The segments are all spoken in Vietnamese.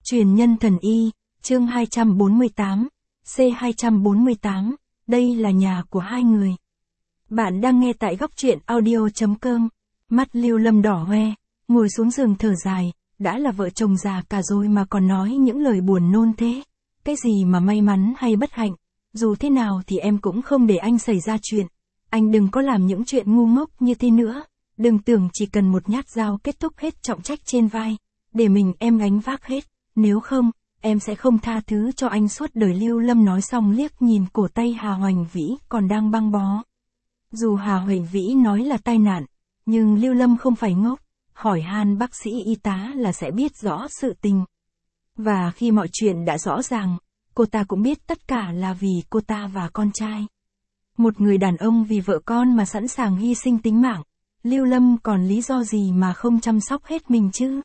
Truyền nhân thần y, chương 248, C248, đây là nhà của hai người. Bạn đang nghe tại góc truyện audio.com, mắt Lưu Lâm đỏ hoe, ngồi xuống giường thở dài, đã là vợ chồng già cả rồi mà còn nói những lời buồn nôn thế. Cái gì mà may mắn hay bất hạnh, dù thế nào thì em cũng không để anh xảy ra chuyện. Anh đừng có làm những chuyện ngu ngốc như thế nữa, đừng tưởng chỉ cần một nhát dao kết thúc hết trọng trách trên vai, để mình em gánh vác hết. Nếu không, em sẽ không tha thứ cho anh suốt đời. Lưu Lâm nói xong liếc nhìn cổ tay Hà Hoành Vĩ còn đang băng bó. Dù Hà Hoành Vĩ nói là tai nạn, nhưng Lưu Lâm không phải ngốc, hỏi han bác sĩ y tá là sẽ biết rõ sự tình. Và khi mọi chuyện đã rõ ràng, cô ta cũng biết tất cả là vì cô ta và con trai. Một người đàn ông vì vợ con mà sẵn sàng hy sinh tính mạng, Lưu Lâm còn lý do gì mà không chăm sóc hết mình chứ?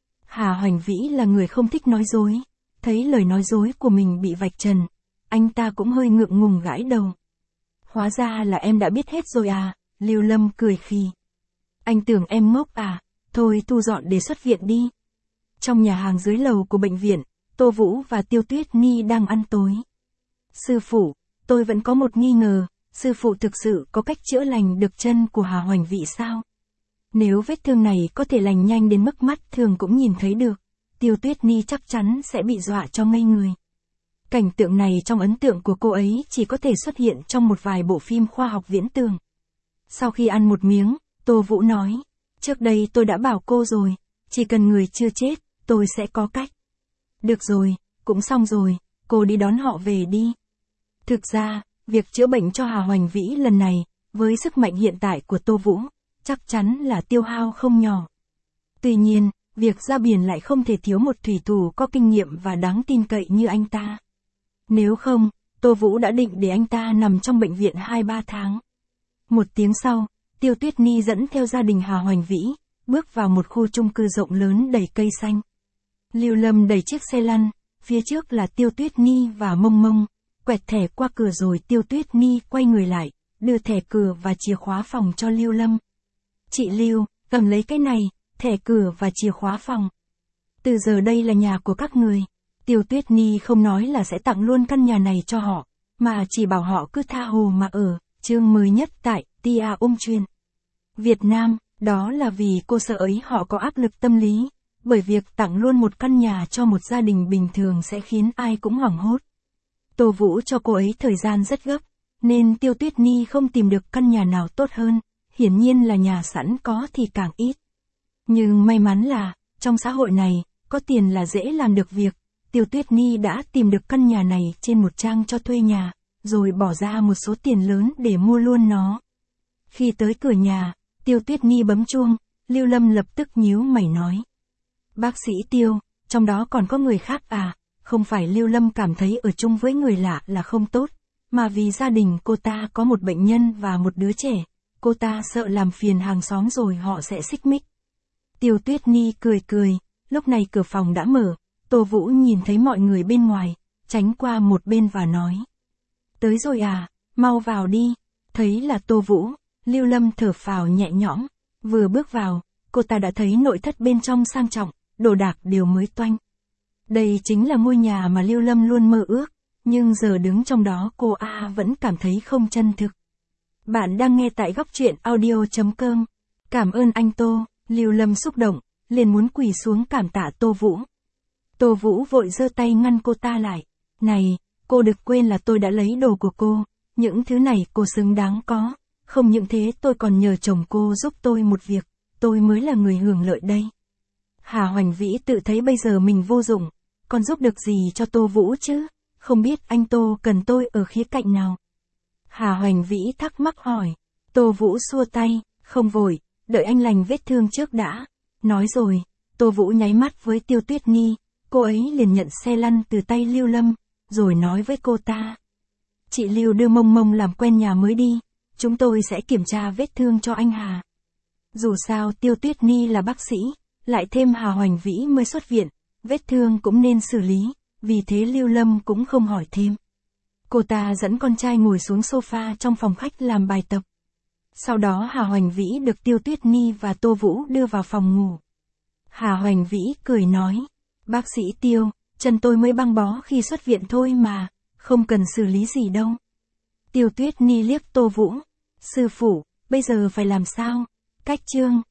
Hà Hoành Vĩ là người không thích nói dối, thấy lời nói dối của mình bị vạch trần, anh ta cũng hơi ngượng ngùng gãi đầu. Hóa ra là em đã biết hết rồi à, Lưu Lâm cười khì. Anh tưởng em ngốc à, thôi thu dọn để xuất viện đi. Trong nhà hàng dưới lầu của bệnh viện, Tô Vũ và Tiêu Tuyết Nhi đang ăn tối. Sư phụ, tôi vẫn có một nghi ngờ, sư phụ thực sự có cách chữa lành được chân của Hà Hoành Vĩ sao? Nếu vết thương này có thể lành nhanh đến mức mắt thường cũng nhìn thấy được, Tiêu Tuyết Nhi chắc chắn sẽ bị dọa cho ngây người. Cảnh tượng này trong ấn tượng của cô ấy chỉ có thể xuất hiện trong một vài bộ phim khoa học viễn tưởng. Sau khi ăn một miếng, Tô Vũ nói, trước đây tôi đã bảo cô rồi, chỉ cần người chưa chết, tôi sẽ có cách. Được rồi, cũng xong rồi, cô đi đón họ về đi. Thực ra, việc chữa bệnh cho Hà Hoành Vĩ lần này, với sức mạnh hiện tại của Tô Vũ, chắc chắn là tiêu hao không nhỏ. Tuy nhiên, việc ra biển lại không thể thiếu một thủy thủ có kinh nghiệm và đáng tin cậy như anh ta. Nếu không, Tô Vũ đã định để anh ta nằm trong bệnh viện 2-3 tháng. Một tiếng sau, Tiêu Tuyết Nhi dẫn theo gia đình Hà Hoành Vĩ, bước vào một khu chung cư rộng lớn đầy cây xanh. Lưu Lâm đẩy chiếc xe lăn, phía trước là Tiêu Tuyết Nhi và Mông Mông, quẹt thẻ qua cửa rồi Tiêu Tuyết Nhi quay người lại, đưa thẻ cửa và chìa khóa phòng cho Lưu Lâm. Chị Lưu, cầm lấy cái này, thẻ cửa và chìa khóa phòng. Từ giờ đây là nhà của các người. Tiêu Tuyết Nhi không nói là sẽ tặng luôn căn nhà này cho họ, mà chỉ bảo họ cứ tha hồ mà ở. Chương mới nhất tại Tia Truyền Việt Nam, đó là vì cô sợ ấy họ có áp lực tâm lý, bởi việc tặng luôn một căn nhà cho một gia đình bình thường sẽ khiến ai cũng hoảng hốt. Tô Vũ cho cô ấy thời gian rất gấp, nên Tiêu Tuyết Nhi không tìm được căn nhà nào tốt hơn, hiển nhiên là nhà sẵn có thì càng ít. Nhưng may mắn là, trong xã hội này, có tiền là dễ làm được việc, Tiêu Tuyết Nhi đã tìm được căn nhà này trên một trang cho thuê nhà, rồi bỏ ra một số tiền lớn để mua luôn nó. Khi tới cửa nhà, Tiêu Tuyết Nhi bấm chuông, Lưu Lâm lập tức nhíu mày nói. Bác sĩ Tiêu, trong đó còn có người khác à? Không phải Lưu Lâm cảm thấy ở chung với người lạ là không tốt, mà vì gia đình cô ta có một bệnh nhân và một đứa trẻ, cô ta sợ làm phiền hàng xóm rồi họ sẽ xích mích. Tiêu Tuyết Nhi cười cười, lúc này cửa phòng đã mở, Tô Vũ nhìn thấy mọi người bên ngoài, tránh qua một bên và nói. Tới rồi à, mau vào đi. Thấy là Tô Vũ, Lưu Lâm thở phào nhẹ nhõm, vừa bước vào, cô ta đã thấy nội thất bên trong sang trọng, đồ đạc đều mới toanh. Đây chính là ngôi nhà mà Lưu Lâm luôn mơ ước, nhưng giờ đứng trong đó cô vẫn cảm thấy không chân thực. Bạn đang nghe tại góc truyện audio.com. Cảm ơn anh Tô, Lưu Lâm xúc động, liền muốn quỳ xuống cảm tạ Tô Vũ. Tô Vũ vội giơ tay ngăn cô ta lại. Này, cô đừng quên là tôi đã lấy đồ của cô, những thứ này cô xứng đáng có. Không những thế tôi còn nhờ chồng cô giúp tôi một việc, tôi mới là người hưởng lợi đây. Hà Hoành Vĩ tự thấy bây giờ mình vô dụng, còn giúp được gì cho Tô Vũ chứ? Không biết anh Tô cần tôi ở khía cạnh nào? Hà Hoành Vĩ thắc mắc hỏi. Tô Vũ xua tay, không vội, đợi anh lành vết thương trước đã. Nói rồi, Tô Vũ nháy mắt với Tiêu Tuyết Nhi, cô ấy liền nhận xe lăn từ tay Lưu Lâm, rồi nói với cô ta. Chị Lưu đưa Mông Mông làm quen nhà mới đi, chúng tôi sẽ kiểm tra vết thương cho anh Hà. Dù sao Tiêu Tuyết Nhi là bác sĩ, lại thêm Hà Hoành Vĩ mới xuất viện, vết thương cũng nên xử lý, vì thế Lưu Lâm cũng không hỏi thêm. Cô ta dẫn con trai ngồi xuống sofa trong phòng khách làm bài tập. Sau đó Hà Hoành Vĩ được Tiêu Tuyết Nhi và Tô Vũ đưa vào phòng ngủ. Hà Hoành Vĩ cười nói, Bác sĩ Tiêu, chân tôi mới băng bó khi xuất viện thôi mà, không cần xử lý gì đâu. Tiêu Tuyết Ni liếc Tô Vũ. Sư phụ, bây giờ phải làm sao? Cách chương.